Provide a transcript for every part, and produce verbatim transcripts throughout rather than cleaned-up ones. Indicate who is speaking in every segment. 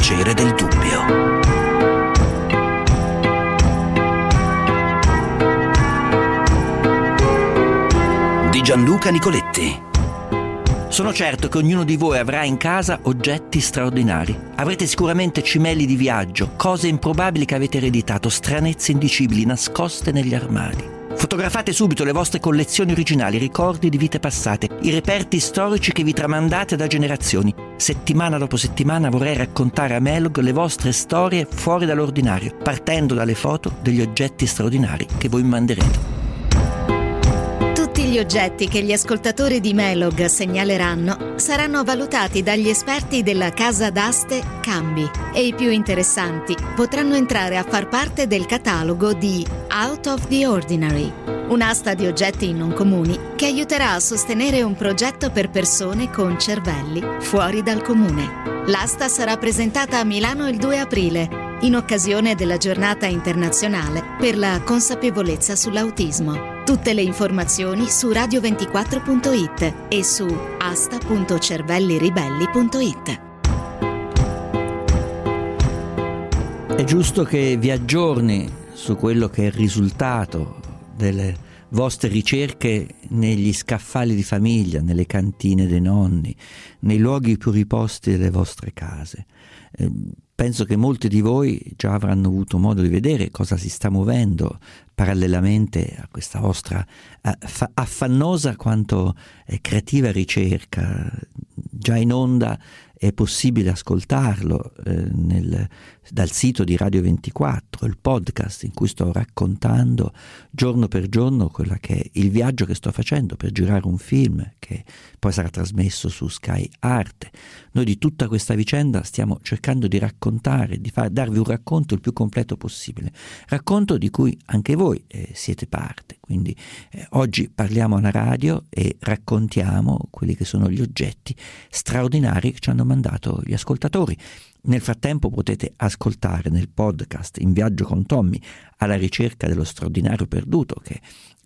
Speaker 1: piacere del dubbio. Di Gianluca Nicoletti. Sono certo che ognuno di voi avrà in casa oggetti straordinari. Avrete sicuramente cimeli di viaggio, cose improbabili che avete ereditato, stranezze indicibili nascoste negli armadi. Fotografate subito le vostre collezioni originali, ricordi di vite passate, i reperti storici che vi tramandate da generazioni. Settimana dopo settimana vorrei raccontare a Melog le vostre storie fuori dall'ordinario, partendo dalle foto degli oggetti straordinari che voi manderete.
Speaker 2: Tutti gli oggetti che gli ascoltatori di Melog segnaleranno saranno valutati dagli esperti della casa d'aste Cambi e i più interessanti potranno entrare a far parte del catalogo di Out of the Ordinary, un'asta di oggetti non comuni che aiuterà a sostenere un progetto per persone con cervelli fuori dal comune. L'asta sarà presentata a Milano il due aprile, in occasione della giornata internazionale per la consapevolezza sull'autismo. Tutte le informazioni su radio ventiquattro punto it e su asta punto cervelliribelli punto it.
Speaker 3: È giusto che vi aggiorni su quello che è il risultato delle vostre ricerche negli scaffali di famiglia, nelle cantine dei nonni, nei luoghi più riposti delle vostre case. Eh, penso che molti di voi già avranno avuto modo di vedere cosa si sta muovendo parallelamente a questa vostra aff- affannosa quanto eh, creativa ricerca. Già in onda è possibile ascoltarlo eh, nel, dal sito di Radio ventiquattro, il podcast in cui sto raccontando giorno per giorno quella che è il viaggio che sto facendo per girare un film che poi sarà trasmesso su Sky Arte. Noi di tutta questa vicenda stiamo cercando di raccontare, di far, darvi un racconto il più completo possibile, racconto di cui anche voi eh, siete parte. Quindi eh, oggi parliamo alla radio e raccontiamo quelli che sono gli oggetti straordinari che ci hanno mandato gli ascoltatori. Nel frattempo potete ascoltare nel podcast In viaggio con Tommy alla ricerca dello straordinario perduto, che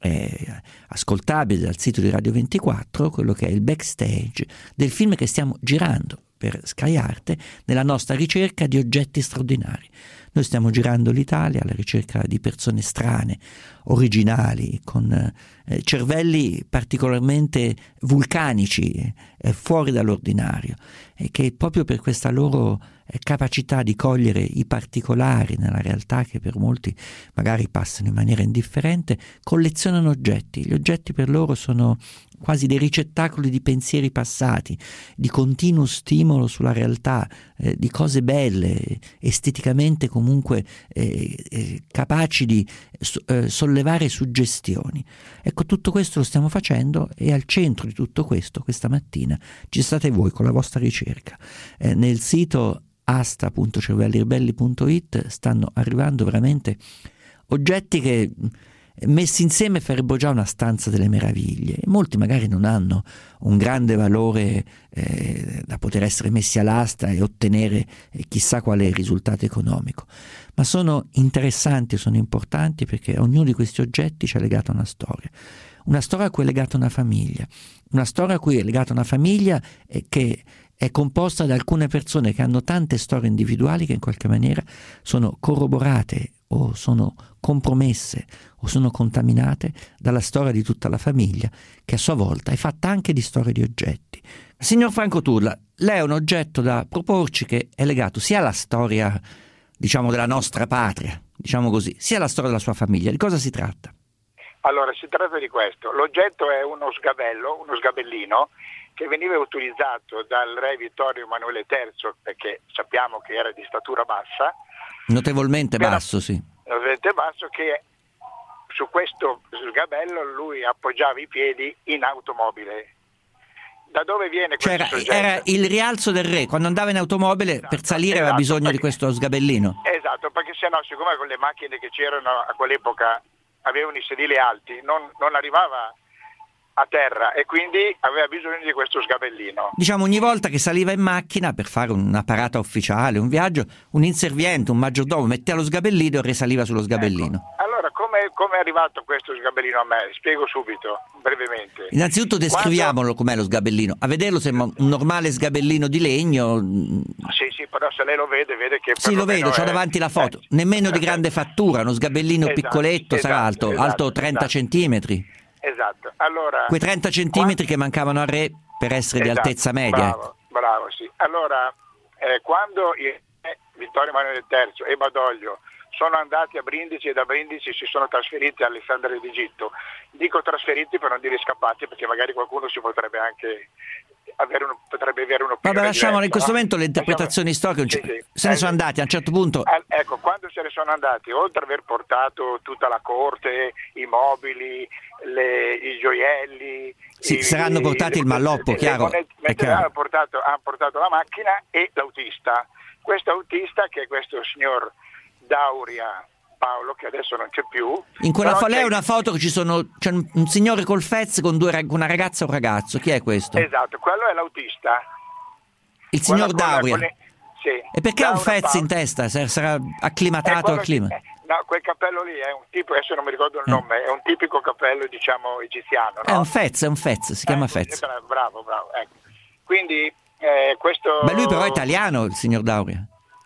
Speaker 3: è ascoltabile dal sito di Radio ventiquattro, quello che è il backstage del film che stiamo girando per Sky Arte nella nostra ricerca di oggetti straordinari. Noi stiamo girando l'Italia alla ricerca di persone strane, originali, con eh, cervelli particolarmente vulcanici, eh, fuori dall'ordinario, e che proprio per questa loro eh, capacità di cogliere i particolari nella realtà che per molti magari passano in maniera indifferente, collezionano oggetti. Gli oggetti per loro sono quasi dei ricettacoli di pensieri passati, di continuo stimolo sulla realtà, eh, di cose belle, esteticamente comunque eh, eh, capaci di eh, sollevare suggestioni. Ecco, tutto questo lo stiamo facendo e al centro di tutto questo, questa mattina, ci state voi con la vostra ricerca. Eh, nel sito asta punto cervelliribelli punto it stanno arrivando veramente oggetti che messi insieme farebbero già una stanza delle meraviglie. Molti magari non hanno un grande valore eh, da poter essere messi all'asta e ottenere eh, chissà quale risultato economico, ma sono interessanti, sono importanti, perché ognuno di questi oggetti ci è legato a una storia, una storia a cui è legata una famiglia, una storia a cui è legata una famiglia eh, che è composta da alcune persone che hanno tante storie individuali che in qualche maniera sono corroborate o sono compromesse o sono contaminate dalla storia di tutta la famiglia, che a sua volta è fatta anche di storie di oggetti. Signor Franco Turla, lei è un oggetto da proporci che è legato sia alla storia, diciamo, della nostra patria, diciamo così, sia alla storia della sua famiglia. Di cosa si tratta?
Speaker 4: Allora, si tratta di questo. L'oggetto è uno sgabello, uno sgabellino, che veniva utilizzato dal re Vittorio Emanuele terzo, perché sappiamo che era di statura bassa.
Speaker 3: Notevolmente
Speaker 4: però,
Speaker 3: basso, sì.
Speaker 4: Notevolmente basso, che su questo sgabello lui appoggiava i piedi in automobile. Da dove viene questo
Speaker 3: cioè,
Speaker 4: soggetto?
Speaker 3: Era il rialzo del re, quando andava in automobile, esatto, per salire esatto, aveva bisogno
Speaker 4: perché,
Speaker 3: di questo sgabellino.
Speaker 4: Esatto, perché sennò, siccome con le macchine che c'erano a quell'epoca avevano i sedili alti, non, non arrivava a terra e quindi aveva bisogno di questo sgabellino.
Speaker 3: Diciamo, ogni volta che saliva in macchina per fare una parata ufficiale, un viaggio, un inserviente, un maggiordomo metteva lo sgabellino e risaliva sullo sgabellino.
Speaker 4: Ecco. Allora, come, come è arrivato questo sgabellino a me? Spiego subito, brevemente.
Speaker 3: Innanzitutto descriviamolo. Quando... com'è lo sgabellino. A vederlo sembra un normale sgabellino di legno.
Speaker 4: Sì, sì, però se lei lo vede, vede che...
Speaker 3: Sì, lo vedo, ho davanti la foto.
Speaker 4: Eh,
Speaker 3: Nemmeno di grande fattura, uno sgabellino
Speaker 4: esatto,
Speaker 3: piccoletto,
Speaker 4: esatto,
Speaker 3: sarà alto,
Speaker 4: esatto,
Speaker 3: alto trenta
Speaker 4: esatto.
Speaker 3: centimetri.
Speaker 4: Esatto, allora...
Speaker 3: Quei trenta centimetri quando... che mancavano al re per essere
Speaker 4: esatto,
Speaker 3: di altezza media.
Speaker 4: Bravo, bravo, sì. Allora, eh, quando il re Vittorio Emanuele terzo e Badoglio sono andati a Brindisi e da Brindisi si sono trasferiti a Alessandria d'Egitto, dico trasferiti per non dire scappati, perché magari qualcuno si potrebbe anche... Avere un, potrebbe avere un'opinione.
Speaker 3: Vabbè, lasciamo in questo
Speaker 4: no?
Speaker 3: momento le interpretazioni storiche.
Speaker 4: Sì, sì.
Speaker 3: Se ne
Speaker 4: eh,
Speaker 3: sono andati a un certo punto.
Speaker 4: Eh, ecco, quando se ne sono andati, oltre ad aver portato tutta la corte, i mobili, le, i gioielli,
Speaker 3: sì,
Speaker 4: i,
Speaker 3: saranno portati
Speaker 4: i,
Speaker 3: il malloppo,
Speaker 4: le,
Speaker 3: chiaro.
Speaker 4: Le monete, hanno, portato, hanno portato la macchina e l'autista. Questo autista, che è questo signor Dauria Paolo, che adesso non c'è più.
Speaker 3: In quella foto
Speaker 4: c'è...
Speaker 3: è una foto che ci sono, c'è un, un signore col fez con due, una ragazza e un ragazzo. Chi è questo?
Speaker 4: Esatto, quello è l'autista.
Speaker 3: Il signor
Speaker 4: Quella,
Speaker 3: Dauria.
Speaker 4: quella, sì.
Speaker 3: E perché ha un fez Paolo in testa? Sarà acclimatato al clima?
Speaker 4: Che, no, quel cappello lì è un tipo, adesso non mi ricordo il nome, eh. è un tipico cappello, diciamo, egiziano. No?
Speaker 3: È un fez, è un fez, si chiama
Speaker 4: eh,
Speaker 3: fez.
Speaker 4: Bravo, bravo, ecco. Quindi eh, questo...
Speaker 3: Ma lui però è italiano, il signor Dauria.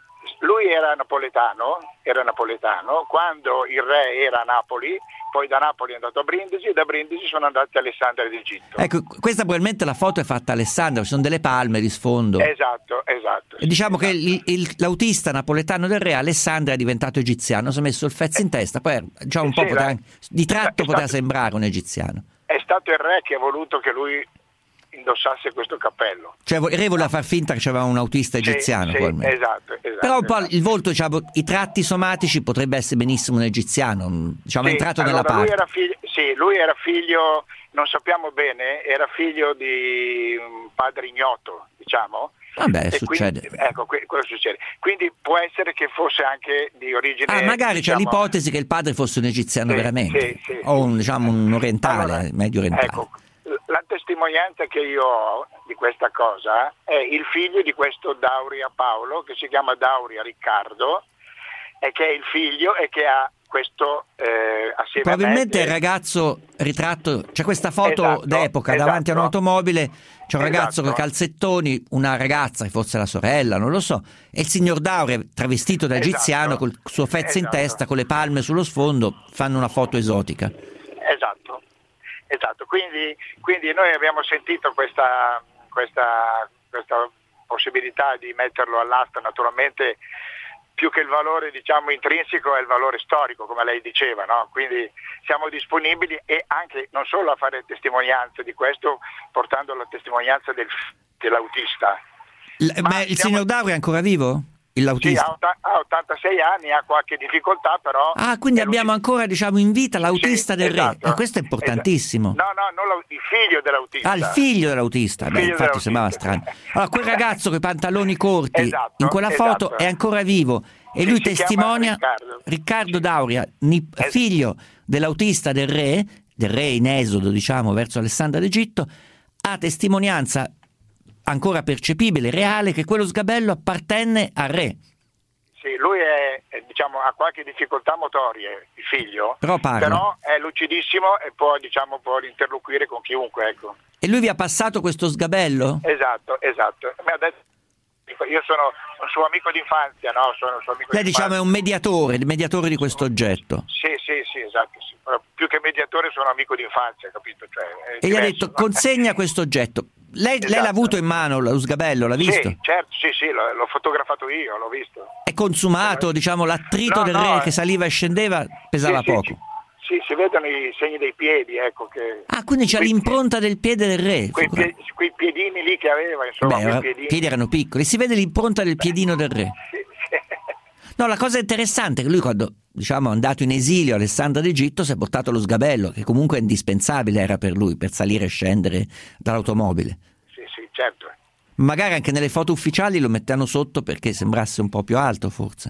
Speaker 4: Lui era napoletano, era napoletano, quando il re era a Napoli, poi da Napoli è andato a Brindisi e da Brindisi sono andati a Alessandria d'Egitto.
Speaker 3: Ecco, questa probabilmente la foto è fatta a Alessandria, ci sono delle palme di sfondo.
Speaker 4: Esatto, esatto.
Speaker 3: E diciamo
Speaker 4: esatto.
Speaker 3: che il, il, l'autista napoletano del re, Alessandria, è diventato egiziano, si è messo il fez in testa, poi diciamo un
Speaker 4: sì,
Speaker 3: po' poteva,
Speaker 4: la,
Speaker 3: di tratto
Speaker 4: è
Speaker 3: poteva
Speaker 4: stato,
Speaker 3: sembrare un egiziano.
Speaker 4: È stato il re che ha voluto che lui indossasse questo cappello.
Speaker 3: Cioè il re voleva far finta che c'era un autista egiziano.
Speaker 4: Sì, sì, esatto, esatto.
Speaker 3: Però un po'
Speaker 4: esatto.
Speaker 3: il volto, diciamo, i tratti somatici potrebbe essere benissimo un egiziano, diciamo,
Speaker 4: sì,
Speaker 3: è entrato
Speaker 4: allora,
Speaker 3: nella parte.
Speaker 4: Lui era figlio, sì, lui era figlio, non sappiamo bene, era figlio di un padre ignoto, diciamo.
Speaker 3: Vabbè,
Speaker 4: e
Speaker 3: succede.
Speaker 4: Quindi, ecco, quello succede. Quindi può essere che fosse anche di origine...
Speaker 3: Ah, magari
Speaker 4: diciamo,
Speaker 3: c'è l'ipotesi che il padre fosse un egiziano
Speaker 4: sì,
Speaker 3: veramente,
Speaker 4: sì, sì,
Speaker 3: o un, diciamo, un orientale,
Speaker 4: allora,
Speaker 3: medio orientale.
Speaker 4: Ecco, la testimonianza che io ho di questa cosa è il figlio di questo Dauria Paolo, che si chiama Dauria Riccardo, e che è il figlio e che ha questo eh, assieme
Speaker 3: probabilmente
Speaker 4: a me,
Speaker 3: il ragazzo ritratto, c'è questa foto
Speaker 4: esatto,
Speaker 3: d'epoca
Speaker 4: esatto,
Speaker 3: davanti a un'automobile, c'è un ragazzo
Speaker 4: esatto.
Speaker 3: con i calzettoni, una ragazza che forse è la sorella, non lo so, e il signor Dauria travestito da egiziano
Speaker 4: esatto,
Speaker 3: col suo fez
Speaker 4: esatto.
Speaker 3: in testa, con le palme sullo sfondo, fanno una foto esotica.
Speaker 4: Esatto, esatto. Quindi, quindi noi abbiamo sentito questa, questa, questa possibilità di metterlo all'asta, naturalmente più che il valore, diciamo, intrinseco è il valore storico, come lei diceva, no? Quindi siamo disponibili e anche non solo a fare testimonianza di questo, portando la testimonianza del, dell'autista.
Speaker 3: L- ma, ma il siamo... signor Dauria è ancora vivo? L'autista?
Speaker 4: Sì, ha ottantasei anni, ha qualche difficoltà, però...
Speaker 3: Ah, quindi abbiamo ancora, diciamo, in vita l'autista
Speaker 4: sì,
Speaker 3: del
Speaker 4: esatto,
Speaker 3: re, e questo è importantissimo.
Speaker 4: Esatto. No, no, non il figlio dell'autista.
Speaker 3: Ah, il figlio dell'autista,
Speaker 4: il
Speaker 3: beh,
Speaker 4: figlio
Speaker 3: infatti
Speaker 4: dell'autista.
Speaker 3: sembrava strano. Allora, quel ragazzo con i pantaloni corti,
Speaker 4: esatto,
Speaker 3: in quella foto,
Speaker 4: esatto.
Speaker 3: è ancora vivo, e
Speaker 4: sì,
Speaker 3: lui testimonia,
Speaker 4: Riccardo,
Speaker 3: Riccardo
Speaker 4: sì.
Speaker 3: Dauria, nip-
Speaker 4: esatto.
Speaker 3: figlio dell'autista del re, del re in esodo, diciamo, verso Alessandria d'Egitto, ha testimonianza ancora percepibile, reale, che quello sgabello appartenne al re.
Speaker 4: Sì, lui è, è, diciamo, ha qualche difficoltà motorie, il figlio,
Speaker 3: però,
Speaker 4: però è lucidissimo e può, diciamo, può interloquire con chiunque, ecco.
Speaker 3: E lui vi ha passato questo sgabello?
Speaker 4: Esatto, esatto. Mi ha detto, io sono un suo amico d'infanzia, no? Sono un suo amico
Speaker 3: Lei,
Speaker 4: d'infanzia.
Speaker 3: diciamo, è un mediatore, il mediatore di questo oggetto.
Speaker 4: Sì, sì, sì, esatto. Sì. Più che mediatore sono amico d'infanzia, capito? Cioè,
Speaker 3: e gli ha detto, no? Consegna questo oggetto. Lei,
Speaker 4: esatto.
Speaker 3: lei l'ha avuto in mano, lo sgabello, l'ha visto?
Speaker 4: Sì, certo, sì, sì, l'ho, l'ho fotografato io, l'ho visto.
Speaker 3: È consumato, diciamo, l'attrito
Speaker 4: no,
Speaker 3: del
Speaker 4: no,
Speaker 3: re che saliva e scendeva pesava
Speaker 4: sì,
Speaker 3: poco.
Speaker 4: Sì, sì, si vedono i segni dei piedi, ecco che...
Speaker 3: Ah, quindi c'è l'impronta del piede del re.
Speaker 4: Quei, pie, quei piedini lì che aveva, insomma,
Speaker 3: Beh,
Speaker 4: quei
Speaker 3: i
Speaker 4: piedini.
Speaker 3: piedi erano piccoli, si vede l'impronta del piedino del re.
Speaker 4: Sì, sì.
Speaker 3: No, la cosa interessante è che lui, quando, diciamo, è andato in esilio a Alessandria d'Egitto, si è portato lo sgabello, che comunque è indispensabile era per lui, per salire e scendere dall'automobile.
Speaker 4: Sì, sì, certo.
Speaker 3: Magari anche nelle foto ufficiali lo mettevano sotto perché sembrasse un po' più alto, forse.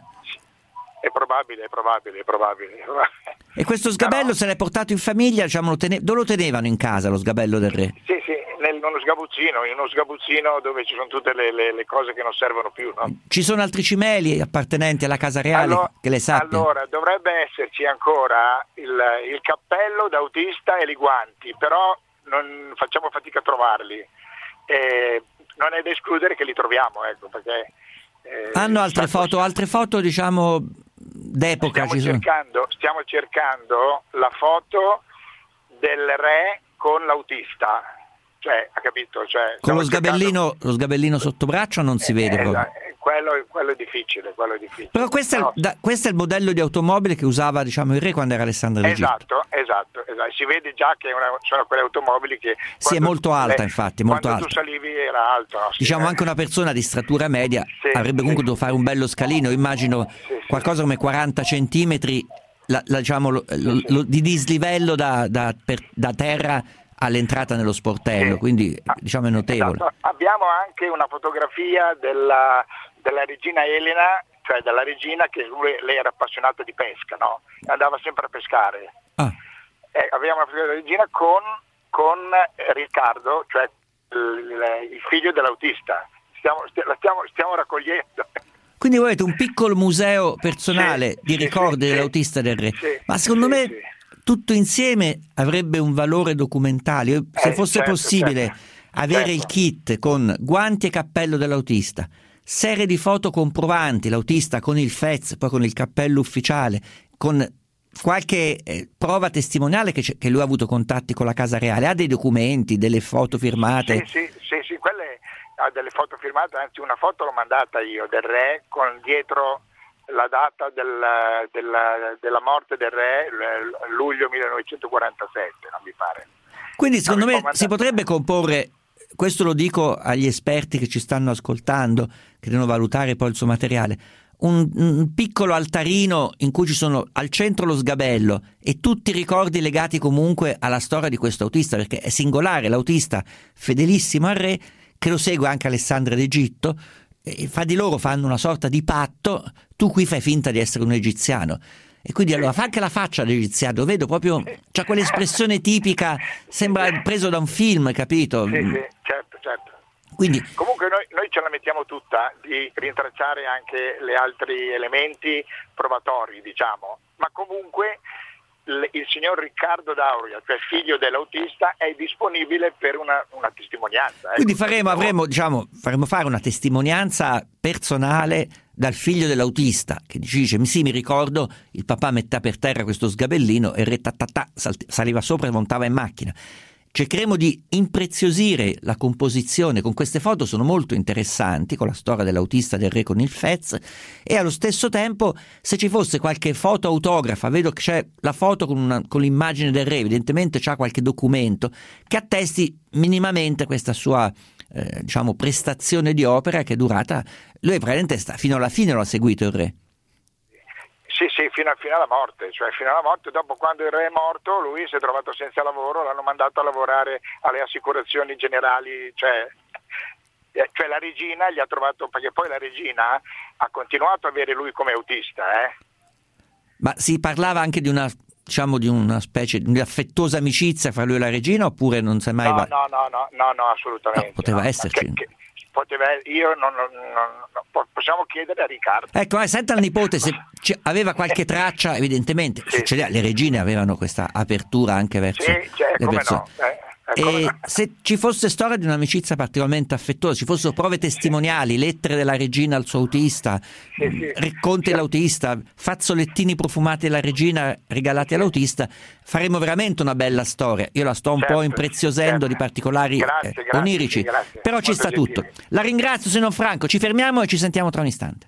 Speaker 4: È probabile, è probabile, è probabile.
Speaker 3: E questo sgabello no. se l'è portato in famiglia, diciamo, lo tene... dove lo tenevano in casa, lo sgabello del re?
Speaker 4: Sì, sì, in uno sgabuzzino, in uno sgabuzzino dove ci sono tutte le, le, le cose che non servono più, no?
Speaker 3: Ci sono altri cimeli appartenenti alla casa reale,
Speaker 4: allora,
Speaker 3: che le sappia?
Speaker 4: Allora, dovrebbe esserci ancora il, il cappello d'autista e i guanti, però non facciamo fatica a trovarli. Eh, non è da escludere che li troviamo, ecco, perché Eh,
Speaker 3: Hanno altre foto, altre foto diciamo d'epoca?
Speaker 4: Stiamo,
Speaker 3: ci sono...
Speaker 4: cercando, stiamo cercando la foto del re con l'autista, cioè, ha capito? Cioè,
Speaker 3: con lo sgabellino,
Speaker 4: cercando...
Speaker 3: lo sgabellino sotto braccio non si vede
Speaker 4: eh,
Speaker 3: proprio.
Speaker 4: Quello, quello è difficile, quello è difficile.
Speaker 3: Però questo,
Speaker 4: no.
Speaker 3: è il, da, questo è il modello di automobile che usava diciamo il re quando era Alessandro d'Egitto.
Speaker 4: Esatto, esatto, esatto. Si vede già che una, sono quelle automobili che...
Speaker 3: Sì, è molto alta,
Speaker 4: le,
Speaker 3: infatti, molto
Speaker 4: quando
Speaker 3: alta.
Speaker 4: tu salivi era alto. No? Sì,
Speaker 3: diciamo
Speaker 4: eh.
Speaker 3: anche una persona di statura media
Speaker 4: sì,
Speaker 3: avrebbe comunque
Speaker 4: sì.
Speaker 3: dovuto fare un bello scalino, immagino
Speaker 4: sì, sì.
Speaker 3: qualcosa come quaranta centimetri la, la, diciamo, lo, lo, lo, di dislivello da, da, per, da terra all'entrata nello sportello,
Speaker 4: sì.
Speaker 3: quindi diciamo è notevole.
Speaker 4: Esatto. Abbiamo anche una fotografia della, della regina Elena, cioè della regina che lui, lei era appassionata di pesca, no? Andava sempre a pescare.
Speaker 3: Ah.
Speaker 4: Eh, abbiamo una fotografia della regina con, con Riccardo, cioè il, il figlio dell'autista. Stiamo, stiamo, stiamo raccogliendo.
Speaker 3: Quindi voi avete un piccolo museo personale
Speaker 4: sì,
Speaker 3: di
Speaker 4: sì,
Speaker 3: ricordi
Speaker 4: sì,
Speaker 3: dell'autista del re,
Speaker 4: sì,
Speaker 3: ma secondo
Speaker 4: sì,
Speaker 3: me
Speaker 4: sì.
Speaker 3: tutto insieme avrebbe un valore documentale. Io, se
Speaker 4: Eh,
Speaker 3: fosse
Speaker 4: certo,
Speaker 3: possibile
Speaker 4: certo,
Speaker 3: avere
Speaker 4: certo.
Speaker 3: il kit con guanti e cappello dell'autista, serie di foto comprovanti, l'autista con il Fez, poi con il cappello ufficiale, con qualche eh, prova testimoniale che, che lui ha avuto contatti con la Casa Reale, ha dei documenti, delle foto firmate.
Speaker 4: Sì, sì, sì, sì, quelle ha delle foto firmate, anzi una foto l'ho mandata io del re con dietro la data del, della, della morte del re, luglio millenovecentoquarantasette, non mi pare.
Speaker 3: Quindi secondo me
Speaker 4: mandato...
Speaker 3: si potrebbe comporre, questo lo dico agli esperti che ci stanno ascoltando, che devono valutare poi il suo materiale, un, un piccolo altarino in cui ci sono al centro lo sgabello e tutti i ricordi legati comunque alla storia di questo autista, perché è singolare, l'autista fedelissimo al re, che lo segue anche Alessandro d'Egitto, e fra di loro fanno una sorta di patto, tu qui fai finta di essere un egiziano. E quindi allora fa anche la faccia dell'egiziano, lo vedo proprio, c'ha quell'espressione tipica, sembra preso da un film, capito?
Speaker 4: Sì, sì, certo, certo.
Speaker 3: Quindi,
Speaker 4: comunque noi, noi ce la mettiamo tutta di rintracciare anche gli altri elementi probatori, diciamo, ma comunque l- il signor Riccardo D'Auria, cioè figlio dell'autista, è disponibile per una, una testimonianza. Ecco.
Speaker 3: Quindi faremo, avremo, diciamo, faremo fare una testimonianza personale dal figlio dell'autista che dice: sì, mi ricordo, il papà metteva per terra questo sgabellino e il re tatatà saliva sopra e montava in macchina. Cercheremo di impreziosire la composizione con queste foto, sono molto interessanti, con la storia dell'autista del re con il Fez, e allo stesso tempo se ci fosse qualche foto autografa, vedo che c'è la foto con, una, con l'immagine del re, evidentemente c'ha qualche documento che attesti minimamente questa sua eh, diciamo prestazione di opera che è durata, lui praticamente sta, fino alla fine lo ha seguito il re.
Speaker 4: Sì, sì, fino, a, fino alla morte, cioè fino alla morte. Dopo, quando il re è morto, lui si è trovato senza lavoro, l'hanno mandato a lavorare alle assicurazioni generali, cioè, eh, cioè la regina gli ha trovato, perché poi la regina ha continuato a avere lui come autista. Eh.
Speaker 3: Ma si parlava anche di una, diciamo, di una specie di affettuosa amicizia fra lui e la regina, oppure non si è mai...
Speaker 4: No,
Speaker 3: va...
Speaker 4: no, no, no, no, no, assolutamente.
Speaker 3: No, poteva
Speaker 4: no.
Speaker 3: esserci.
Speaker 4: Che, che, poteva, io non, non, non, possiamo chiedere a Riccardo.
Speaker 3: Ecco, eh, senta il nipote se aveva qualche traccia, evidentemente sì, succedeva, le regine avevano questa apertura anche verso
Speaker 4: sì, cioè,
Speaker 3: le
Speaker 4: come
Speaker 3: persone.
Speaker 4: No, eh.
Speaker 3: E se ci fosse storia di un'amicizia particolarmente affettuosa, ci fossero prove testimoniali, lettere della regina al suo autista,
Speaker 4: sì, sì.
Speaker 3: racconti dell'autista, fazzolettini profumati della regina regalati all'autista, faremo veramente una bella storia. Io la sto un
Speaker 4: certo,
Speaker 3: po' impreziosendo
Speaker 4: certo.
Speaker 3: di particolari
Speaker 4: grazie,
Speaker 3: eh,
Speaker 4: grazie,
Speaker 3: onirici,
Speaker 4: grazie.
Speaker 3: però ci
Speaker 4: Molto
Speaker 3: sta
Speaker 4: gentile.
Speaker 3: tutto. La ringrazio, signor Franco, ci fermiamo e ci sentiamo tra un istante.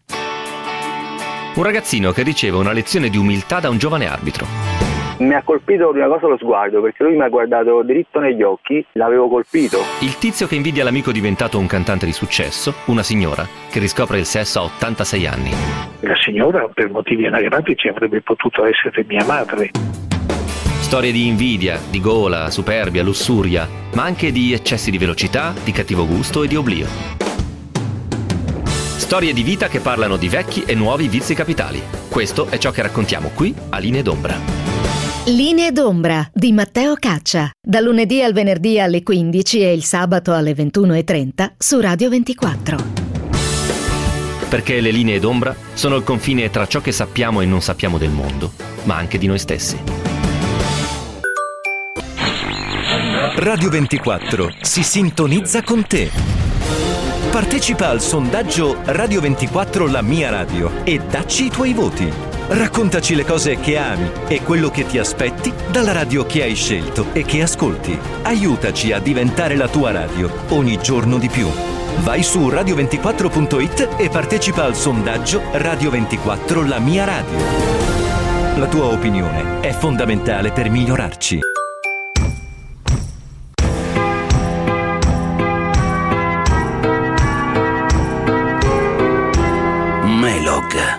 Speaker 5: Un ragazzino che riceve una lezione di umiltà da un giovane arbitro.
Speaker 6: Mi ha colpito prima cosa lo sguardo, perché lui mi ha guardato dritto negli occhi, l'avevo colpito.
Speaker 5: Il tizio che invidia l'amico diventato un cantante di successo, una signora che riscopre il sesso a ottantasei anni.
Speaker 7: La signora, per motivi anagrafici, avrebbe potuto essere mia madre.
Speaker 5: Storie di invidia, di gola, superbia, lussuria, ma anche di eccessi di velocità, di cattivo gusto e di oblio. Storie di vita che parlano di vecchi e nuovi vizi capitali. Questo è ciò che raccontiamo qui a Linee d'Ombra.
Speaker 2: Linee d'Ombra di Matteo Caccia, dal lunedì al venerdì alle quindici e il sabato alle ventuno e trenta su Radio ventiquattro.
Speaker 5: Perché le linee d'ombra sono il confine tra ciò che sappiamo e non sappiamo del mondo, ma anche di noi stessi.
Speaker 8: Radio ventiquattro si sintonizza con te. Partecipa al sondaggio Radio ventiquattro La Mia Radio e dacci i tuoi voti. Raccontaci le cose che ami e quello che ti aspetti dalla radio che hai scelto e che ascolti. Aiutaci a diventare la tua radio ogni giorno di più. Vai su radio ventiquattro punto it e partecipa al sondaggio Radio ventiquattro La Mia Radio. La tua opinione è fondamentale per migliorarci.
Speaker 1: Melog.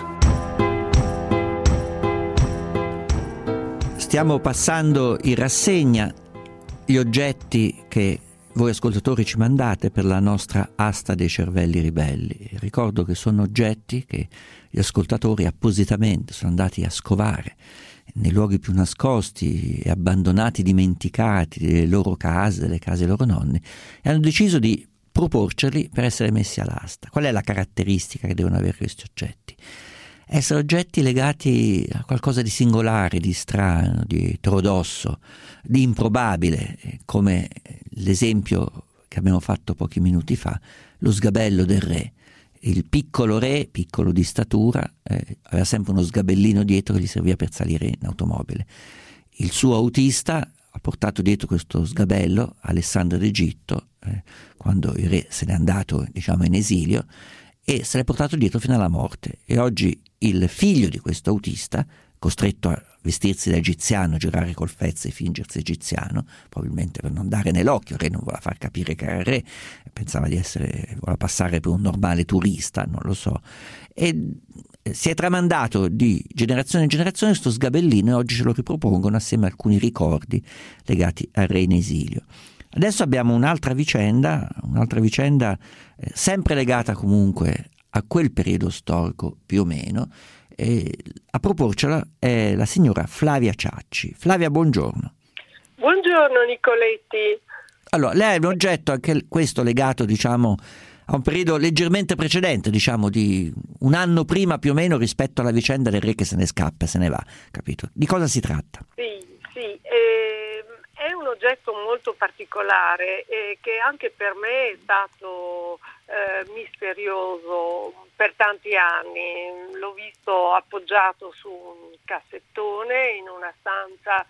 Speaker 1: Stiamo passando in rassegna gli oggetti che voi ascoltatori ci mandate per la nostra asta dei cervelli ribelli. Ricordo che sono oggetti che gli ascoltatori appositamente sono andati a scovare nei luoghi più nascosti e abbandonati, dimenticati delle loro case, delle case dei loro nonni, e hanno deciso di proporcerli per essere messi all'asta. Qual è la caratteristica che devono avere questi oggetti? Essere oggetti legati a qualcosa di singolare, di strano, di eterodosso, di improbabile, come l'esempio che abbiamo fatto pochi minuti fa, lo sgabello del re. Il piccolo re, piccolo di statura, eh, aveva sempre uno sgabellino dietro che gli serviva per salire in automobile. Il suo autista ha portato dietro questo sgabello, Alessandro d'Egitto, eh, quando il re se n'è andato, diciamo, in esilio, e se l'è portato dietro fino alla morte. E oggi il figlio di questo autista, costretto a vestirsi da egiziano, girare col fezzo e fingersi egiziano, probabilmente per non dare nell'occhio, il re non voleva far capire che era il re, pensava di essere, voleva passare per un normale turista, non lo so, e si è tramandato di generazione in generazione questo sgabellino, e oggi ce lo ripropongono assieme a alcuni ricordi legati al re in esilio. Adesso abbiamo un'altra vicenda, un'altra vicenda eh, sempre legata comunque a quel periodo storico più o meno, e a proporcela è la signora Flavia Ciacci. Flavia, buongiorno.
Speaker 9: Buongiorno Nicoletti.
Speaker 1: Allora, lei ha un oggetto, anche questo legato, diciamo, a un periodo leggermente precedente, diciamo di un anno prima più o meno rispetto alla vicenda del re che se ne scappa, se ne va, capito? Di cosa si tratta?
Speaker 9: Sì, sì, eh, è un oggetto molto particolare eh, che anche per me è stato eh, misterioso per tanti anni. L'ho visto appoggiato su un cassettone in una stanza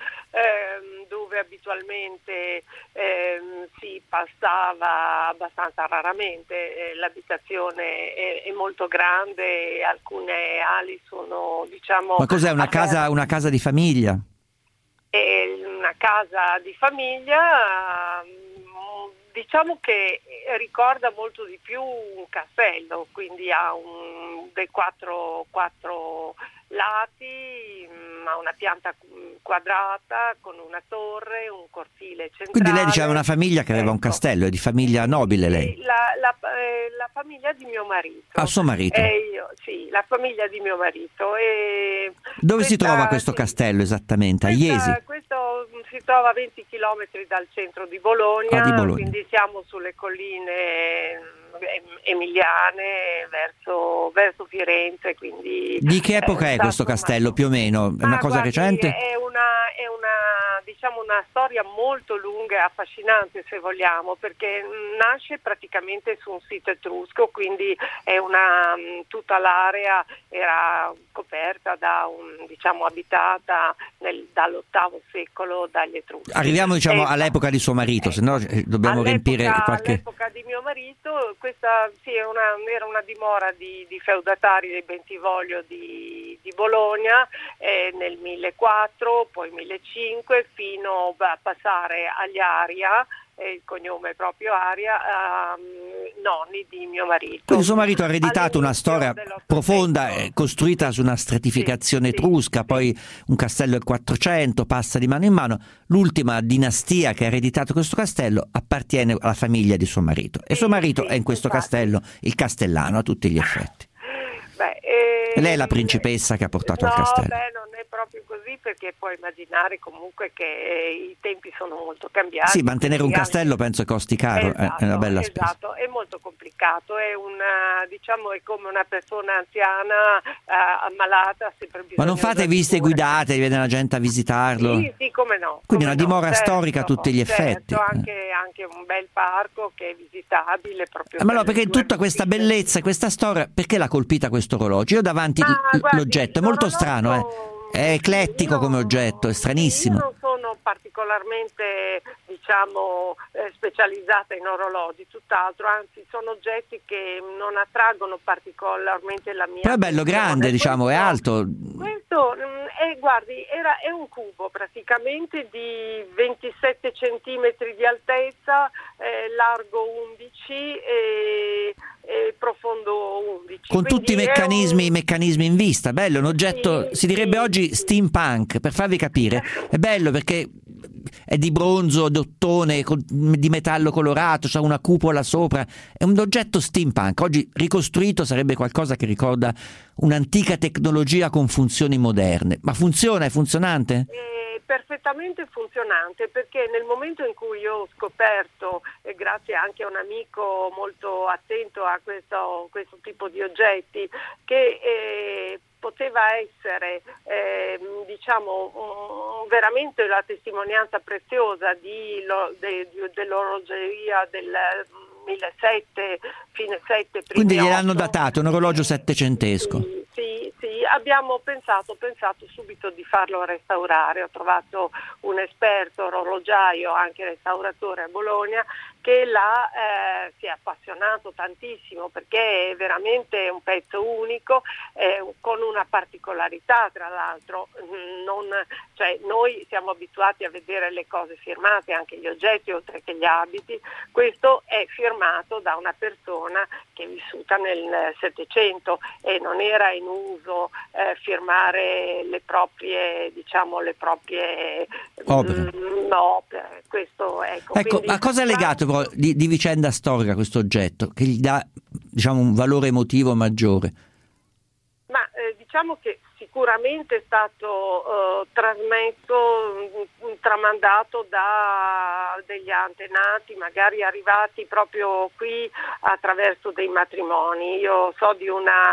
Speaker 9: eh, dove abitualmente eh, si passava abbastanza raramente. Eh, l'abitazione è, è molto grande, alcune ali sono, diciamo...
Speaker 1: Ma cos'è, una casa, una casa di famiglia?
Speaker 9: È una casa di famiglia, diciamo che ricorda molto di più un castello, quindi ha un, dei quattro, quattro lati, ha una pianta quadrata con una torre, un cortile centrale.
Speaker 1: Quindi lei diceva una famiglia che aveva
Speaker 9: ecco.
Speaker 1: un castello, è di famiglia nobile lei?
Speaker 9: La, la, eh, la famiglia di mio marito.
Speaker 1: Ah, suo marito?
Speaker 9: Eh, io, sì, la famiglia di mio marito. E
Speaker 1: Dove
Speaker 9: questa,
Speaker 1: si trova questo
Speaker 9: sì,
Speaker 1: castello esattamente? A
Speaker 9: questa,
Speaker 1: Iesi?
Speaker 9: Questo si trova a venti chilometri dal centro di Bologna,
Speaker 1: ah, di Bologna,
Speaker 9: quindi siamo sulle colline emiliane verso, verso Firenze. Quindi,
Speaker 1: di che epoca
Speaker 9: eh,
Speaker 1: è questo castello più o meno? È una
Speaker 9: ah,
Speaker 1: cosa
Speaker 9: guardi,
Speaker 1: recente?
Speaker 9: È una, è una, diciamo, una storia molto lunga e affascinante, se vogliamo, perché nasce praticamente su un sito etrusco, quindi è una, tutta l'area era coperta da un, diciamo, abitata nel, dall'ottavo secolo dagli Etruschi.
Speaker 1: Arriviamo, diciamo,
Speaker 9: eh,
Speaker 1: all'epoca di suo marito, eh, se no eh, dobbiamo riempire qualche...
Speaker 9: All'epoca di mio marito questa sì, è una, era una dimora di, di feudatari del Bentivoglio di, di Bologna eh, nel millequattrocento, poi millecinquecento, fino a passare agli Aria, eh, il cognome è proprio Aria, um, nonni di mio marito.
Speaker 1: Quindi suo marito ha ereditato una storia profonda, eh, costruita su una stratificazione
Speaker 9: sì,
Speaker 1: etrusca,
Speaker 9: sì,
Speaker 1: poi
Speaker 9: sì.
Speaker 1: un castello del quattrocento, passa di mano in mano. L'ultima dinastia che ha ereditato questo castello appartiene alla famiglia di suo marito, e
Speaker 9: sì,
Speaker 1: suo marito
Speaker 9: sì,
Speaker 1: è in questo
Speaker 9: infatti.
Speaker 1: castello il castellano a tutti gli effetti.
Speaker 9: Beh, eh,
Speaker 1: Lei è la principessa che ha portato
Speaker 9: no,
Speaker 1: al castello.
Speaker 9: Beh, non è proprio così, perché puoi immaginare comunque che i tempi sono molto cambiati.
Speaker 3: Sì, mantenere un castello
Speaker 9: anche...
Speaker 3: penso costi caro,
Speaker 9: esatto,
Speaker 3: è una bella spesa.
Speaker 9: Esatto, è molto complicato, è una, diciamo, è come una persona anziana uh, ammalata, sempre bisogno.
Speaker 3: Ma non fate visite guidate, viene la gente a visitarlo?
Speaker 9: Sì, sì, come no.
Speaker 3: Quindi
Speaker 9: come
Speaker 3: una dimora
Speaker 9: no, certo,
Speaker 3: storica a tutti gli effetti.
Speaker 9: Certo, anche, anche un bel parco che è visitabile proprio.
Speaker 3: Ma no,
Speaker 9: per
Speaker 3: perché tutta questa
Speaker 9: visite.
Speaker 3: bellezza, questa storia, perché l'ha colpita questo orologio? Io davanti
Speaker 9: Ma,
Speaker 3: l-
Speaker 9: guardi,
Speaker 3: l'oggetto, è molto
Speaker 9: l'orologio-
Speaker 3: strano, eh. È eclettico
Speaker 9: io-
Speaker 3: come oggetto, è stranissimo.
Speaker 9: Io non sono particolarmente, diciamo, eh, specializzata in orologi, tutt'altro, anzi sono oggetti che non attraggono particolarmente la mia
Speaker 3: Però è bello
Speaker 9: attenzione.
Speaker 3: grande, diciamo,
Speaker 9: Questo-
Speaker 3: è alto.
Speaker 9: Questo mh, è, guardi, era, è un cubo praticamente di ventisette centimetri di altezza, eh, largo undici e, e profondo undici.
Speaker 3: Con tutti i
Speaker 9: Quindi è
Speaker 3: meccanismi, i
Speaker 9: un-
Speaker 3: meccanismi in vista, bello, un oggetto,
Speaker 9: Sì,
Speaker 3: si direbbe
Speaker 9: sì,
Speaker 3: oggi
Speaker 9: sì.
Speaker 3: steampunk, per farvi capire. È bello perché è di bronzo, d'ottone, con- di metallo colorato, c'ha una cupola sopra, è un oggetto steampunk. Oggi ricostruito sarebbe qualcosa che ricorda un'antica tecnologia con funzioni moderne. Ma funziona, è funzionante?
Speaker 9: È perfettamente funzionante, perché nel momento in cui io ho scoperto, e grazie anche a un amico molto attento a questo, questo tipo di oggetti, che eh, poteva essere eh, diciamo um, veramente la testimonianza preziosa di, lo, de, di, dell'orologeria del millesettecento, fine sette, primi
Speaker 3: Quindi gliel'hanno
Speaker 9: otto.
Speaker 3: datato, un orologio settecentesco.
Speaker 9: Sì, sì, sì, abbiamo pensato, pensato subito di farlo restaurare. Ho trovato un esperto orologiaio, anche restauratore a Bologna, che l'ha, eh, si è appassionato tantissimo, perché è veramente un pezzo unico, eh, con una particolarità, tra l'altro. Non, cioè, noi siamo abituati a vedere le cose firmate, anche gli oggetti oltre che gli abiti. Questo è firmato da una persona che è vissuta nel Settecento e non era in uso eh, firmare le proprie, diciamo, le proprie
Speaker 3: Opere.
Speaker 9: mm, opere. Questo, ecco,
Speaker 3: Ecco,
Speaker 9: quindi-
Speaker 3: a cosa è legato però di, di vicenda storica questo oggetto, che gli dà, diciamo, un valore emotivo maggiore?
Speaker 9: Ma eh, diciamo che sicuramente è stato eh, trasmesso, mh, tramandato da degli antenati, magari arrivati proprio qui attraverso dei matrimoni. Io so di una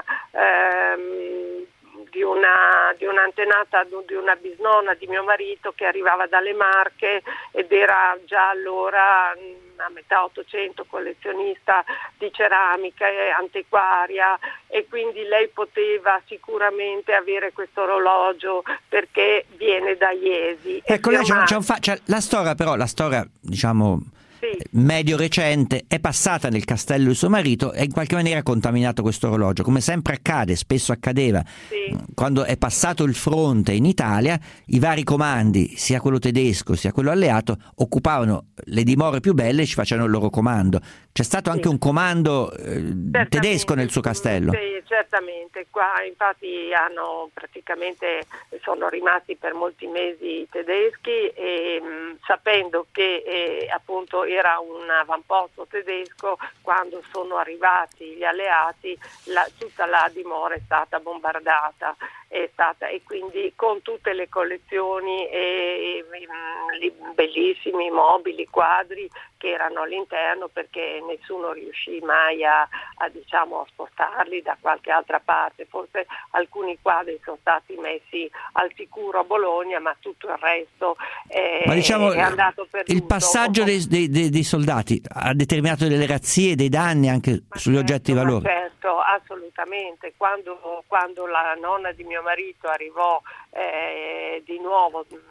Speaker 9: ehm, di una di un'antenata, di una bisnonna di mio marito che arrivava dalle Marche ed era già allora a metà Ottocento collezionista di ceramica e antiquaria, e quindi lei poteva sicuramente avere questo orologio perché viene da Iesi.
Speaker 3: Ecco, lei c'è, c'è un fa- c'è la storia, però la storia, diciamo,
Speaker 9: Sì.
Speaker 3: medio recente, è passata nel castello di suo marito e in qualche maniera ha contaminato questo orologio, come sempre accade, spesso accadeva.
Speaker 9: Sì.
Speaker 3: Quando è passato il fronte in Italia, i vari comandi, sia quello tedesco sia quello alleato, occupavano le dimore più belle e ci facevano il loro comando. C'è stato anche
Speaker 9: Sì.
Speaker 3: un comando eh,
Speaker 9: Certamente,
Speaker 3: tedesco nel suo castello.
Speaker 9: Sì, certamente. Qua infatti hanno praticamente sono rimasti per molti mesi i tedeschi e mh, sapendo che eh, appunto era un avamposto tedesco, quando sono arrivati gli alleati la, tutta la dimora è stata bombardata, è stata, e quindi con tutte le collezioni e, e mh, bellissimi mobili, quadri che erano all'interno, perché nessuno riuscì mai a, a diciamo a sportarli da qualche altra parte. Forse alcuni quadri sono stati messi al sicuro a Bologna, ma tutto il resto è,
Speaker 3: Ma diciamo,
Speaker 9: è andato perduto.
Speaker 3: il passaggio dei, dei, dei, dei soldati ha determinato delle razzie, dei danni anche
Speaker 9: Ma
Speaker 3: sugli
Speaker 9: certo,
Speaker 3: oggetti di
Speaker 9: ma
Speaker 3: valore.
Speaker 9: Certo, assolutamente. Quando, quando la nonna di mio marito arrivò eh, di nuovo mh,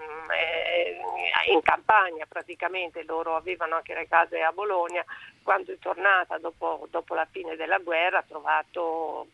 Speaker 9: eh, in campagna, praticamente loro avevano anche le case a Bologna, quando è tornata dopo, dopo la fine della guerra ha trovato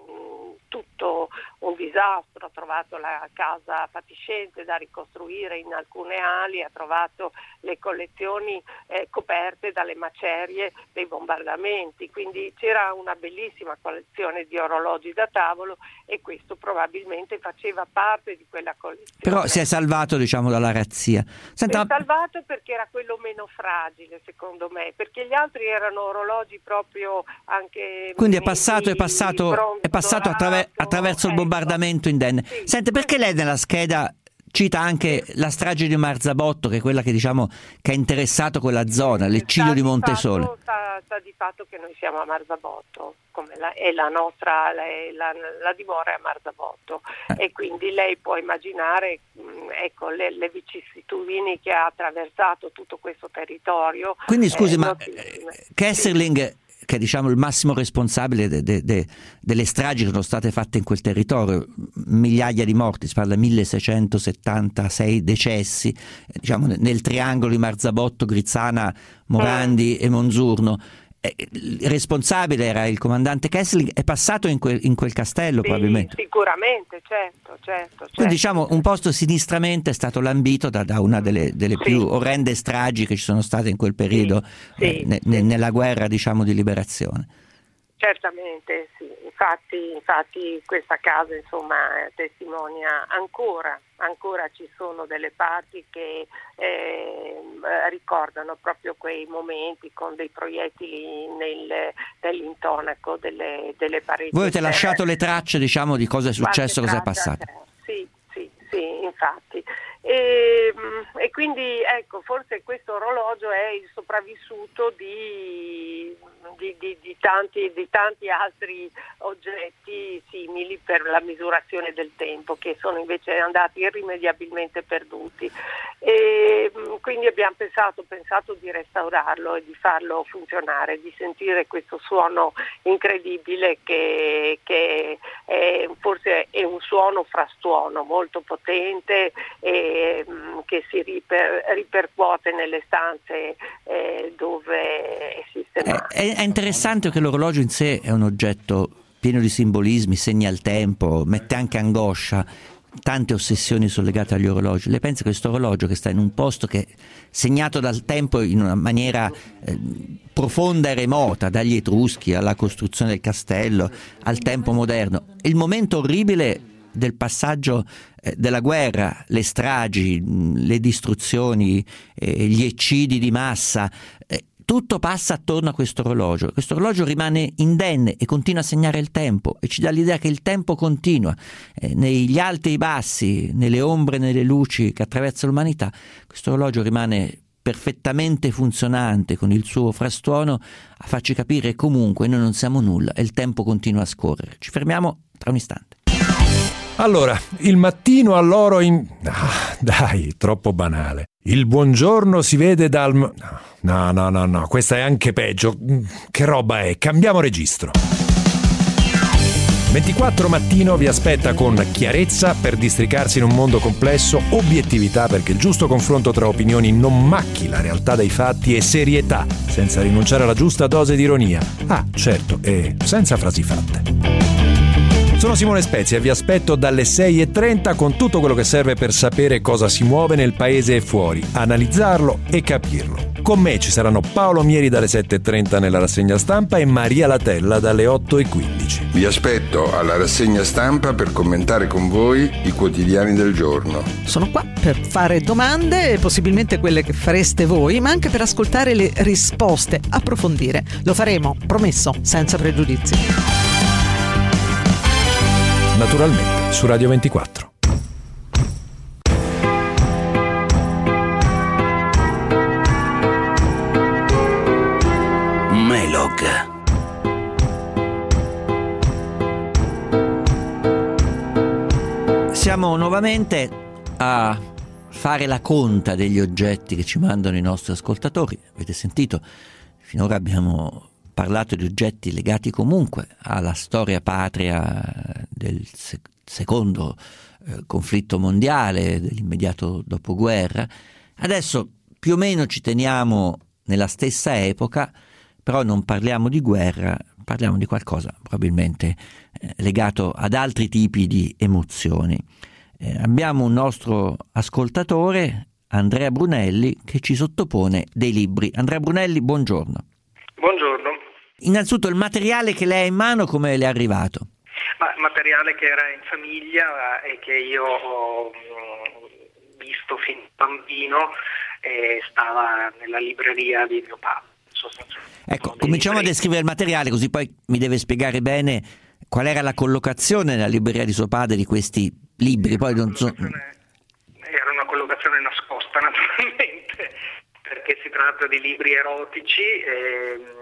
Speaker 9: tutto un disastro, ha trovato la casa fatiscente da ricostruire in alcune ali, ha trovato le collezioni eh, coperte dalle macerie dei bombardamenti, quindi c'era una bellissima collezione di orologi da tavolo e questo probabilmente faceva parte di quella collezione.
Speaker 3: Però si è salvato, diciamo, dalla razzia. Senta,
Speaker 9: È salvato perché era quello meno fragile, secondo me, perché gli altri erano orologi proprio anche
Speaker 3: quindi è passato, è passato, è passato attraverso attraver- attraverso il bombardamento indenne.
Speaker 9: Sì.
Speaker 3: Sente, perché lei nella scheda cita anche la strage di Marzabotto, che è quella che diciamo che ha interessato quella zona, l'eccidio di Montesole?
Speaker 9: Fatto, sta, sta di fatto che noi siamo a Marzabotto, come la, e la nostra la, la, la dimora è a Marzabotto, eh. e quindi lei può immaginare mh, ecco, le, le vicissitudini che ha attraversato tutto questo territorio.
Speaker 3: Quindi scusi,
Speaker 9: eh,
Speaker 3: ma
Speaker 9: notissime.
Speaker 3: Kesselring, che è diciamo il massimo responsabile de, de, de, delle stragi che sono state fatte in quel territorio, migliaia di morti, si parla di milleseicentosettantasei decessi, diciamo nel triangolo di Marzabotto, Grizzana, Morandi mm. e Monzurno. Il responsabile era il comandante Kesselring, è passato in quel, in quel castello,
Speaker 9: sì,
Speaker 3: probabilmente.
Speaker 9: Sicuramente, certo, certo, certo.
Speaker 3: Quindi diciamo un posto sinistramente è stato lambito da, da una delle, delle sì. più orrende stragi che ci sono state in quel periodo, sì, eh, sì, ne, sì. nella guerra diciamo di liberazione.
Speaker 9: Certamente sì, infatti, infatti questa casa insomma testimonia ancora, ancora ci sono delle parti che eh, ricordano proprio quei momenti con dei proiettili nel, nell'intonaco delle, delle pareti.
Speaker 3: Voi avete lasciato le tracce diciamo di cosa è successo, cosa è passato?
Speaker 9: Sì, sì, sì, infatti. E, e quindi ecco, forse questo orologio è il sopravvissuto di, di, di, di, tanti, di tanti altri oggetti simili per la misurazione del tempo, che sono invece andati irrimediabilmente perduti. E quindi abbiamo pensato, pensato di restaurarlo e di farlo funzionare, di sentire questo suono incredibile che, che è, forse è un suono frastuono molto potente e che si riper, ripercuote nelle stanze eh, dove è sistemato.
Speaker 3: È, è interessante che l'orologio in sé è un oggetto pieno di simbolismi, segna il tempo, mette anche angoscia. Tante ossessioni sono legate agli orologi. Lei pensa che questo orologio che sta in un posto che è segnato dal tempo in una maniera eh, profonda e remota, dagli Etruschi alla costruzione del castello al tempo moderno, il momento orribile del passaggio eh, della guerra, le stragi, le distruzioni, eh, gli eccidi di massa, eh, tutto passa attorno a questo orologio. Questo orologio rimane indenne e continua a segnare il tempo e ci dà l'idea che il tempo continua, eh, negli alti e i bassi, nelle ombre e nelle luci che attraversa l'umanità. Questo orologio rimane perfettamente funzionante con il suo frastuono a farci capire che comunque noi non siamo nulla e il tempo continua a scorrere. Ci fermiamo tra un istante.
Speaker 10: Allora, il mattino all'oro in... Ah, dai, troppo banale. Il buongiorno si vede dal... No, no, no, no, questa è anche peggio. Che roba è? Cambiamo registro. ventiquattro Mattino vi aspetta con chiarezza per districarsi in un mondo complesso, obiettività perché il giusto confronto tra opinioni non macchi la realtà dei fatti e serietà, senza rinunciare alla giusta dose di ironia. Ah, certo, e senza frasi fatte. Sono Simone Spezia e vi aspetto dalle sei e trenta con tutto quello che serve per sapere cosa si muove nel paese e fuori, analizzarlo e capirlo. Con me ci saranno Paolo Mieri dalle sette e trenta nella rassegna stampa e Maria Latella dalle otto e quindici.
Speaker 11: Vi aspetto alla rassegna stampa per commentare con voi i quotidiani del giorno.
Speaker 12: Sono qua per fare domande, possibilmente quelle che fareste voi, ma anche per ascoltare le risposte, approfondire. Lo faremo, promesso, senza pregiudizi.
Speaker 10: Naturalmente, su Radio ventiquattro.
Speaker 1: Melog. Siamo nuovamente a fare la conta degli oggetti che ci mandano i nostri ascoltatori. Avete sentito? Finora abbiamo parlato di oggetti legati comunque alla storia patria del sec- secondo eh, conflitto mondiale, dell'immediato dopoguerra. Adesso più o meno ci teniamo nella stessa epoca, però non parliamo di guerra, parliamo di qualcosa probabilmente eh, legato ad altri tipi di emozioni. Eh, abbiamo un nostro ascoltatore, Andrea Brunelli, che ci sottopone dei libri. Andrea Brunelli, buongiorno.
Speaker 13: Buongiorno.
Speaker 1: Innanzitutto il materiale che lei ha in mano, come le è arrivato?
Speaker 13: Ma materiale che era in famiglia e che io ho visto fin da bambino e stava nella libreria di mio padre.
Speaker 1: Ecco, cominciamo a descrivere il materiale, così poi mi deve spiegare bene
Speaker 3: qual era la collocazione nella libreria di suo padre di questi libri? Poi non so...
Speaker 13: Era una collocazione nascosta, naturalmente, perché si tratta di libri erotici. E,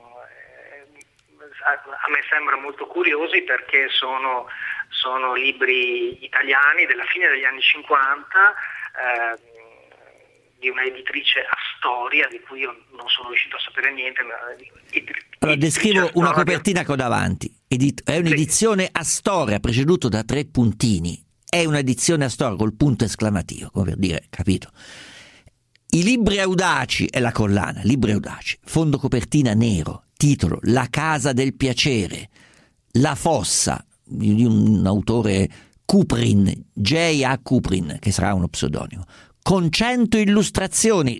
Speaker 13: a me sembra molto curiosi perché sono, sono libri italiani della fine degli anni cinquanta, eh, di una editrice Astoria, di cui io non sono riuscito a sapere niente. Ma
Speaker 3: allora, descrivo una copertina che ho davanti. Edit- è un'edizione Astoria, preceduto da tre puntini. È un'edizione Astoria col punto esclamativo, come per dire, capito? I libri audaci è la collana, libri audaci, fondo copertina nero. Titolo La casa del piacere, La fossa, di un autore Kuprin, J A Kuprin, che sarà uno pseudonimo, con cento illustrazioni,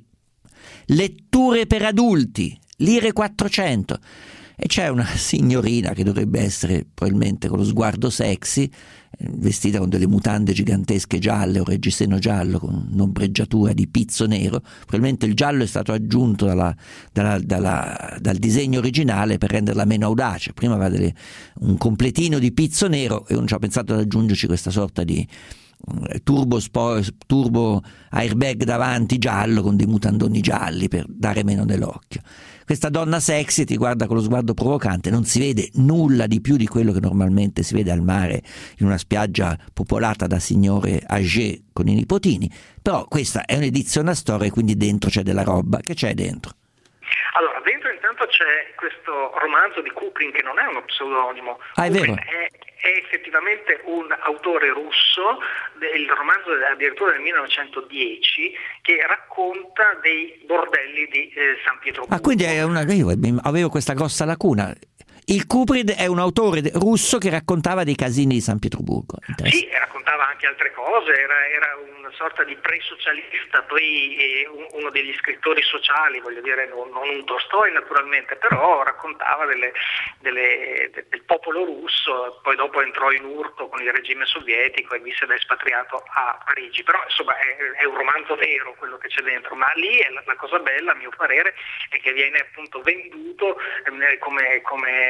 Speaker 3: letture per adulti, lire quattrocento, e c'è una signorina che dovrebbe essere probabilmente con lo sguardo sexy, vestita con delle mutande gigantesche gialle o reggiseno giallo con un'ombreggiatura di pizzo nero. Probabilmente il giallo è stato aggiunto dalla, dalla, dalla, dal disegno originale per renderla meno audace. Prima aveva delle, un completino di pizzo nero e non ci ho pensato ad aggiungerci questa sorta di turbo, spo, turbo airbag davanti giallo con dei mutandoni gialli per dare meno nell'occhio. Questa donna sexy ti guarda con lo sguardo provocante, non si vede nulla di più di quello che normalmente si vede al mare in una spiaggia popolata da signore âgée con i nipotini, però questa è un'edizione a storia e quindi dentro c'è della roba. Che c'è dentro?
Speaker 13: Allora, dentro intanto c'è questo romanzo di Kuprin che non è uno pseudonimo.
Speaker 3: Ah, è vero?
Speaker 13: È, è effettivamente un autore russo, il romanzo è addirittura del millenovecentodieci, che racconta dei bordelli di eh, San Pietroburgo.
Speaker 3: Ah, quindi è una, io avevo questa grossa lacuna. Il Kuprin è un autore russo che raccontava dei casini di San Pietroburgo.
Speaker 13: Sì, raccontava anche altre cose, era, era una sorta di pre-socialista, poi eh, uno degli scrittori sociali, voglio dire, non, non un Tolstoi naturalmente, però raccontava delle, delle, del popolo russo, poi dopo entrò in urto con il regime sovietico e visse da espatriato a Parigi. Però insomma è, è un romanzo vero quello che c'è dentro, ma lì è la, la cosa bella, a mio parere, è che viene appunto venduto eh, come... come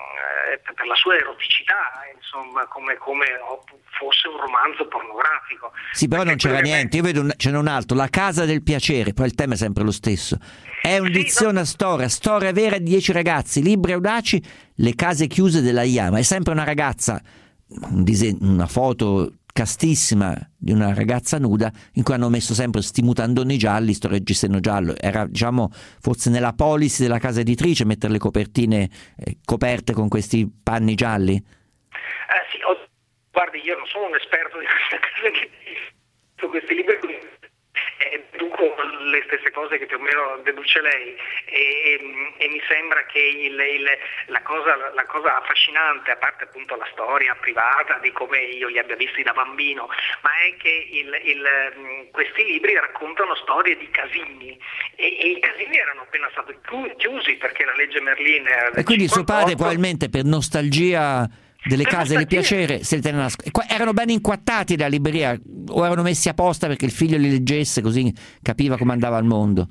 Speaker 13: per la sua eroticità, insomma, come, come fosse un romanzo pornografico.
Speaker 3: Sì, però
Speaker 13: perché
Speaker 3: non c'era niente. Io vedo un, ce n'è un altro, La casa del piacere, poi il tema è sempre lo stesso. È un'edizione a storia, storia vera di dieci ragazzi, libri audaci, le case chiuse della Yama. È sempre una ragazza, un disegno, una foto castissima di una ragazza nuda in cui hanno messo sempre sti mutandoni gialli, sto reggiseno giallo. Era, diciamo, forse nella policy della casa editrice mettere le copertine eh, coperte con questi panni gialli?
Speaker 13: Eh sì, oh, guardi, io non sono un esperto di questa casa editrice, su questi libri eh, deduco le stesse cose che più o meno deduce lei e, e, e mi sembra che il, il, la, cosa, la cosa affascinante, a parte appunto la storia privata di come io li abbia visti da bambino, ma è che il, il, questi libri raccontano storie di casini e, e i casini erano appena stati chiusi perché la legge Merlin era del
Speaker 3: e quindi
Speaker 13: cinquantotto.
Speaker 3: Suo padre probabilmente per nostalgia delle case del piacere se li teneva nascosti. Erano ben inquattati dalla libreria o erano messi apposta perché il figlio li leggesse così capiva come andava al mondo?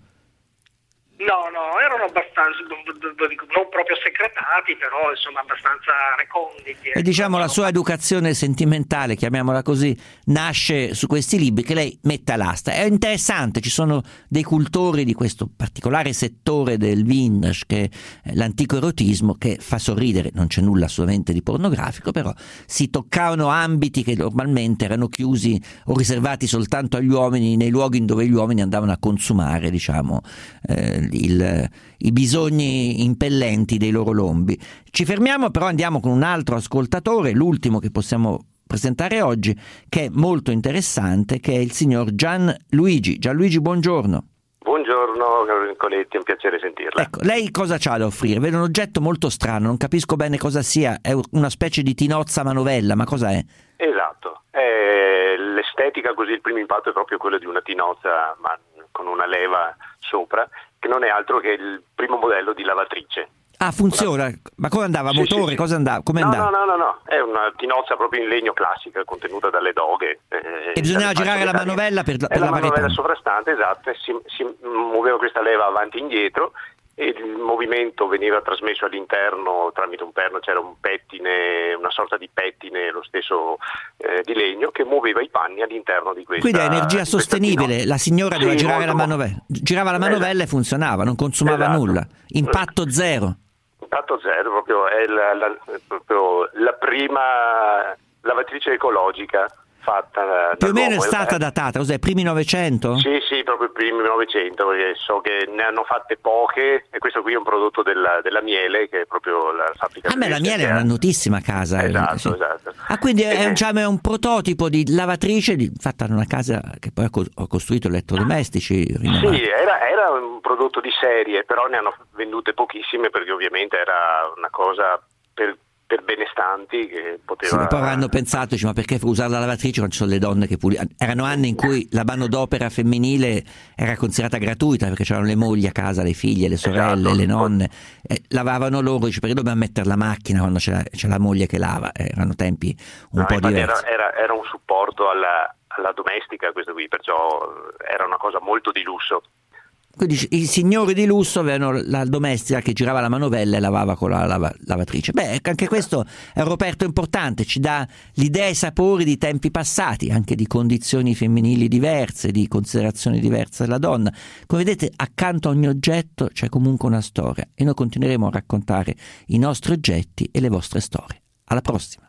Speaker 13: No, no, erano abbastanza, non proprio secretati, però insomma abbastanza reconditi.
Speaker 3: E diciamo la sua educazione sentimentale, chiamiamola così, nasce su questi libri che lei mette all'asta. È interessante, ci sono dei cultori di questo particolare settore del vintage, che è l'antico erotismo, che fa sorridere, non c'è nulla assolutamente di pornografico, però si toccavano ambiti che normalmente erano chiusi o riservati soltanto agli uomini, nei luoghi dove gli uomini andavano a consumare, diciamo, eh, Il, i bisogni impellenti dei loro lombi. Ci fermiamo, però andiamo con un altro ascoltatore, l'ultimo che possiamo presentare oggi, che è molto interessante, che è il signor Gianluigi. Gianluigi, buongiorno.
Speaker 14: Buongiorno Coletti, è un piacere sentirla.
Speaker 3: Ecco, lei cosa c'ha da offrire? Vedo un oggetto molto strano, non capisco bene cosa sia, è una specie di tinozza manovella, ma cosa è?
Speaker 14: Esatto, è l'estetica, così il primo impatto è proprio quello di una tinozza, ma con una leva sopra, che non è altro che il primo modello di lavatrice.
Speaker 3: Ah, funziona? Ma come andava?
Speaker 14: Sì,
Speaker 3: Motore?
Speaker 14: sì, sì.
Speaker 3: Cosa andava? Come
Speaker 14: no,
Speaker 3: andava?
Speaker 14: no, no, no, no, è una tinozza proprio in legno classica, contenuta dalle doghe. Eh,
Speaker 3: e bisognava girare la manovella per, per
Speaker 14: è la
Speaker 3: lavare
Speaker 14: manovella
Speaker 3: tanto.
Speaker 14: sovrastante, esatto, si, si muoveva questa leva avanti e indietro e il movimento veniva trasmesso all'interno tramite un perno, c'era un pettine, una sorta di pettine, lo stesso eh, di legno, che muoveva i panni all'interno di questa.
Speaker 3: Quindi è energia sostenibile, la signora
Speaker 14: sì,
Speaker 3: doveva girare la
Speaker 14: molto,
Speaker 3: manovella, girava la manovella e funzionava, non consumava
Speaker 14: esatto.
Speaker 3: nulla, impatto zero.
Speaker 14: Impatto zero, proprio è la, la, proprio la prima lavatrice ecologica fatta
Speaker 3: più o meno è
Speaker 14: dall'uomo.
Speaker 3: stata
Speaker 14: eh.
Speaker 3: datata, cos'è, primi novecento?
Speaker 14: Sì, sì, proprio i primi novecento, perché so che ne hanno fatte poche e questo qui è un prodotto della, della miele, che è proprio la fabbrica.
Speaker 3: A me la miele è una notissima casa.
Speaker 14: Esatto,
Speaker 3: sì.
Speaker 14: esatto.
Speaker 3: Ah, quindi è,
Speaker 14: Eh,
Speaker 3: un, diciamo, è un prototipo di lavatrice di, fatta in una casa che poi ho, co- ho costruito elettrodomestici rinnovati.
Speaker 14: Sì, era, era un prodotto di serie, però ne hanno vendute pochissime perché ovviamente era una cosa per per benestanti che poteva...
Speaker 3: Sì, ma poi avranno pensato, dice, ma perché usare la lavatrice quando ci sono le donne che pulivano? Erano anni in cui la manodopera femminile era considerata gratuita perché c'erano le mogli a casa, le figlie, le sorelle,
Speaker 14: esatto.
Speaker 3: le nonne, eh, lavavano loro, dice, perché dobbiamo mettere la macchina quando c'è la, c'è la moglie che lava? Eh, erano tempi un
Speaker 14: no,
Speaker 3: po' diversi.
Speaker 14: Era, era, era un supporto alla, alla domestica questo qui, perciò era una cosa molto di lusso.
Speaker 3: Quindi i signori di lusso avevano la domestica che girava la manovella e lavava con la lava, lavatrice. Beh, anche questo è un reperto importante, ci dà l'idea e i sapori di tempi passati, anche di condizioni femminili diverse, di considerazioni diverse della donna. Come vedete, accanto a ogni oggetto c'è comunque una storia e noi continueremo a raccontare i nostri oggetti e le vostre storie. Alla prossima!